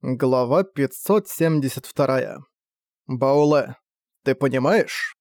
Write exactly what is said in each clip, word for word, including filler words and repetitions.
Глава пятьсот семьдесят два. Бауле, ты понимаешь?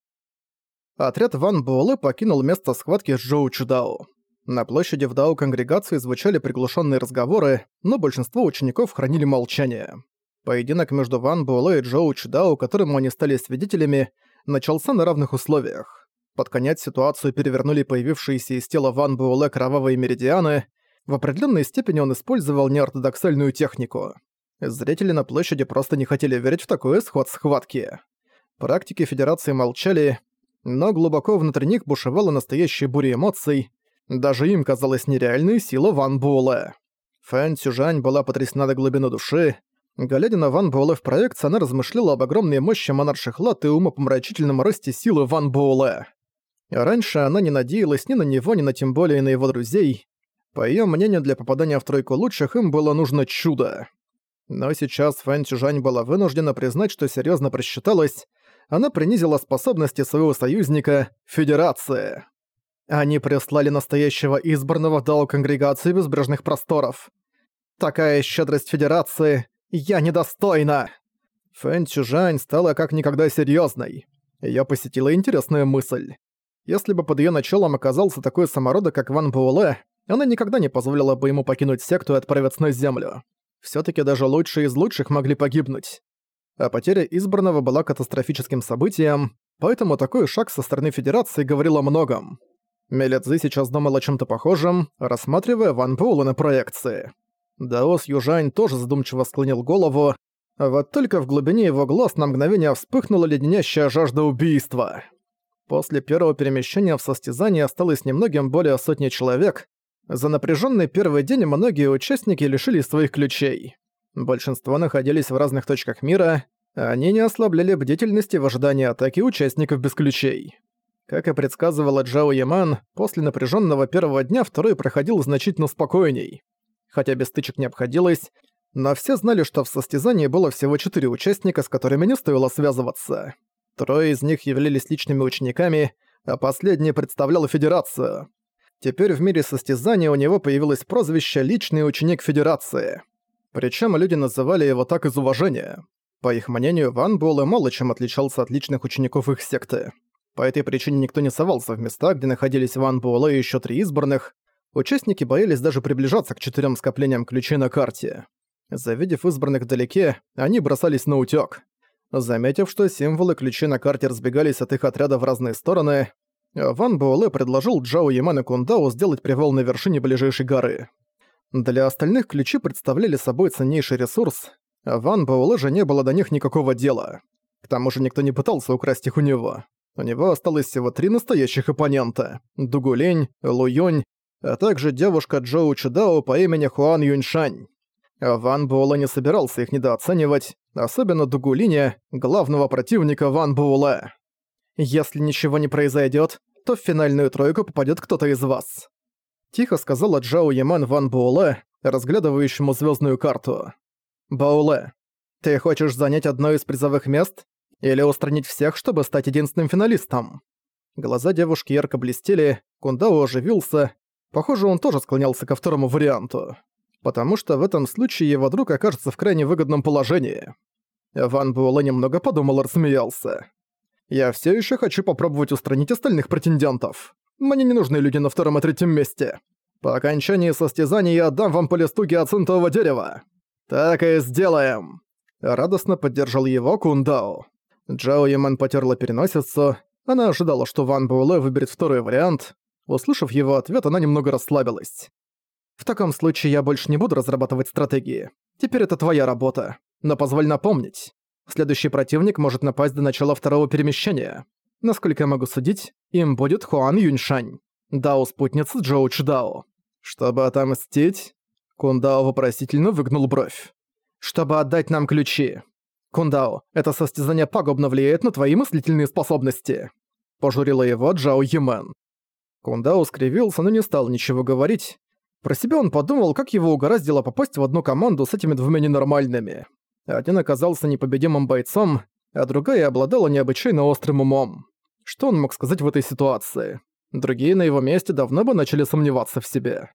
Отряд Ван Буэлэ покинул место схватки с Джоу Чудао. На площади в Дао конгрегации звучали приглушенные разговоры, но большинство учеников хранили молчание. Поединок между Ван Буэлэ и Джоу Чудао, которому они стали свидетелями, начался на равных условиях. Под конец ситуацию перевернули появившиеся из тела Ван Буэлэ кровавые меридианы. В определенной степени он использовал неортодоксальную технику. Зрители на площади просто не хотели верить в такой исход схватки. Практики Федерации молчали, но глубоко внутри них бушевала настоящая буря эмоций. Даже им казалась нереальной сила Ван Буэлэ. Фэн Цюжань была потрясена до глубины души. Глядя на Ван Буэлэ в проекции, она размышляла об огромной мощи монарших лад и умопомрачительном росте силы Ван Буэлэ. Раньше она не надеялась ни на него, ни на тем более на его друзей. По её мнению, для попадания в тройку лучших им было нужно чудо. Но сейчас Фэн Цюжань была вынуждена признать, что серьёзно просчиталась. Она принизила способности своего союзника — Федерации. Они прислали настоящего избранного Дао Конгрегации Безбрежных Просторов. Такая щедрость Федерации я недостойна. Фэн Цюжань стала как никогда серьёзной. Её посетила интересная мысль. Если бы под её началом оказался такой самородок, как Ван Буэлэ, она никогда не позволила бы ему покинуть секту и отправиться на землю. Всё-таки даже лучшие из лучших могли погибнуть. А потеря избранного была катастрофическим событием, поэтому такой шаг со стороны Федерации говорил о многом. Меле Цзы сейчас думал о чём-то похожем, рассматривая Ван Буэлэ на проекции. Даос Южань тоже задумчиво склонил голову, вот только в глубине его глаз на мгновение вспыхнула леденящая жажда убийства. После первого перемещения в состязании осталось немногим более сотни человек. За напряженный первый день многие участники лишились своих ключей. Большинство находились в разных точках мира, а они не ослабляли бдительности в ожидании атаки участников без ключей. Как и предсказывала Джао Яман, после напряженного первого дня второй проходил значительно спокойней. Хотя без стычек не обходилось, но все знали, что в состязании было всего четыре участника, с которыми не стоило связываться. Трое из них являлись личными учениками, а последний представлял Федерацию. Теперь в мире состязания у него появилось прозвище «Личный ученик Федерации». Причем люди называли его так из уважения. По их мнению, Ван Буэлэ мало чем отличался от личных учеников их секты. По этой причине никто не совался в места, где находились Ван Буэлэ и еще три избранных. Участники боялись даже приближаться к четырем скоплениям ключей на карте. Завидев избранных вдалеке, они бросались на утёк. Заметив, что символы ключей на карте разбегались от их отряда в разные стороны, Ван Буэлэ предложил Джао Яман и Кундао сделать привал на вершине ближайшей горы. Для остальных ключи представляли собой ценнейший ресурс, а Ван Буэлэ же не было до них никакого дела. К тому же никто не пытался украсть их у него. У него осталось всего три настоящих оппонента – Дугулень, Лу Юнь, а также девушка Джоу Чудао по имени Хуан Юньшань. Ван Буэлэ не собирался их недооценивать, особенно Дугулиня, главного противника Ван Буэлэ. «Если ничего не произойдет, то в финальную тройку попадет кто-то из вас», — тихо сказала Джао Яман Ван Буэлэ, разглядывающему звездную карту. «Буэлэ, ты хочешь занять одно из призовых мест? Или устранить всех, чтобы стать единственным финалистом?» Глаза девушки ярко блестели, Кундао оживился. Похоже, он тоже склонялся ко второму варианту. Потому что в этом случае его друг окажется в крайне выгодном положении. Ван Буэлэ немного подумал и рассмеялся. «Я все еще хочу попробовать устранить остальных претендентов. Мне не нужны люди на втором и третьем месте. По окончании состязания я отдам вам по листу гиацинтового дерева. Так и сделаем!» Радостно поддержал его Кундао. Джао Яман потёрла переносицу. Она ожидала, что Ван Буэлэ выберет второй вариант. Услышав его ответ, она немного расслабилась. «В таком случае я больше не буду разрабатывать стратегии. Теперь это твоя работа. Но позволь напомнить. Следующий противник может напасть до начала второго перемещения. Насколько я могу судить, им будет Хуан Юньшань, Дао-спутница Джоу Чудао. Чтобы отомстить?» Кундао вопросительно выгнул бровь. «Чтобы отдать нам ключи. Кундао, это состязание пагубно влияет на твои мыслительные способности», — пожурила его Джао Яман. Кундао скривился, но не стал ничего говорить. Про себя он подумал, как его угораздило попасть в одну команду с этими двумя ненормальными. Один оказался непобедимым бойцом, а другая обладала необычайно острым умом. Что он мог сказать в этой ситуации? Другие на его месте давно бы начали сомневаться в себе.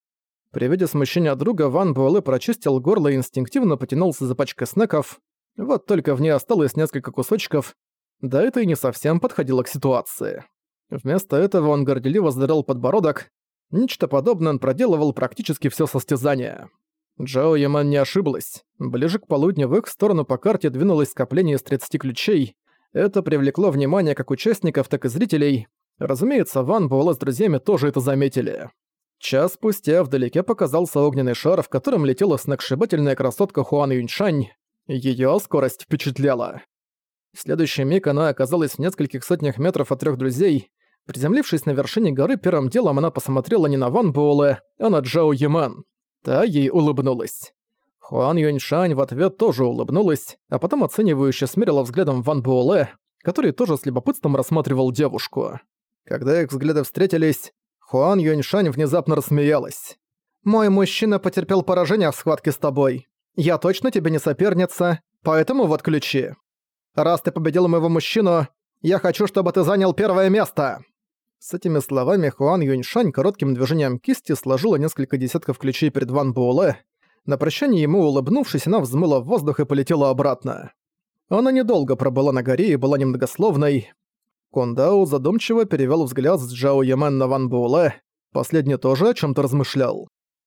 При виде смущения друга Ван Буэлэ прочистил горло и инстинктивно потянулся за пачкой снеков. Вот только в ней осталось несколько кусочков, да это и не совсем подходило к ситуации. Вместо этого он горделиво задрал подбородок. Нечто подобное он проделывал практически все состязание. Джао Яман не ошиблась. Ближе к полудню в их сторону по карте двинулось скопление из тридцати ключей. Это привлекло внимание как участников, так и зрителей. Разумеется, Ван Буэлэ с друзьями тоже это заметили. Час спустя вдалеке показался огненный шар, в котором летела сногсшибательная красотка Хуан Юньшань. Её скорость впечатляла. В следующий миг она оказалась в нескольких сотнях метров от трёх друзей. Приземлившись на вершине горы, первым делом она посмотрела не на Ван Буэлэ, а на Джао Яман. Та ей улыбнулась. Хуан Юньшань в ответ тоже улыбнулась, а потом оценивающе смерила взглядом Ван Буэлэ, который тоже с любопытством рассматривал девушку. Когда их взгляды встретились, Хуан Юньшань внезапно рассмеялась. «Мой мужчина потерпел поражение в схватке с тобой. Я точно тебе не соперница, поэтому вот ключи. Раз ты победил моего мужчину, я хочу, чтобы ты занял первое место!» С этими словами Хуан Юньшань коротким движением кисти сложила несколько десятков ключей перед Ван Буэлэ. На прощание ему улыбнувшись, она взмыла в воздух и полетела обратно. Она недолго пробыла на горе и была немногословной. Кундао задумчиво перевёл взгляд с Джао Яман на Ван Буэлэ. Последний тоже о чём-то размышлял.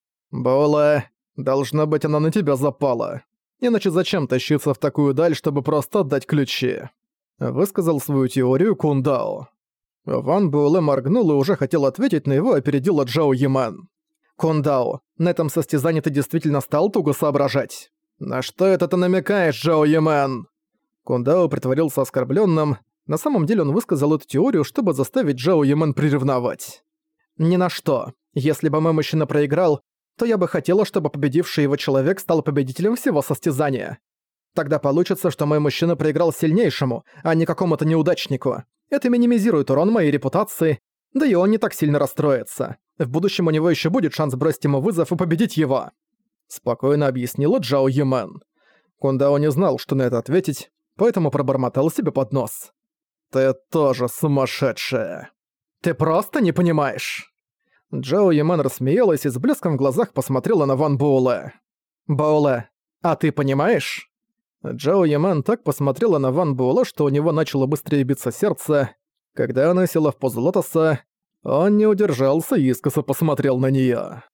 «Буэлэ, должно быть, она на тебя запала. Иначе зачем тащиться в такую даль, чтобы просто отдать ключи?» Высказал свою теорию Кундао. Ван Буэлэ моргнул и уже хотел ответить, но его опередила Джао Яман. «Кундао, на этом состязании ты действительно стал туго соображать?» «На что это ты намекаешь, Джао Яман?» Кундао притворился оскорблённым. На самом деле он высказал эту теорию, чтобы заставить Джао Яман приревновать. «Ни на что. Если бы мой мужчина проиграл, то я бы хотела, чтобы победивший его человек стал победителем всего состязания. Тогда получится, что мой мужчина проиграл сильнейшему, а не какому-то неудачнику. Это минимизирует урон моей репутации, да и он не так сильно расстроится. В будущем у него еще будет шанс бросить ему вызов и победить его», — спокойно объяснила Джао Яман. Кундао не знал, что на это ответить, поэтому пробормотал себе под нос. «Ты тоже сумасшедшая. Ты просто не понимаешь». Джао Яман рассмеялась и с блеском в глазах посмотрела на Ван Буэлэ. «Буэлэ, а ты понимаешь?» Джао Яман так посмотрела на Ван Буэлэ, что у него начало быстрее биться сердце. Когда она села в позу лотоса, он не удержался и искоса посмотрел на неё.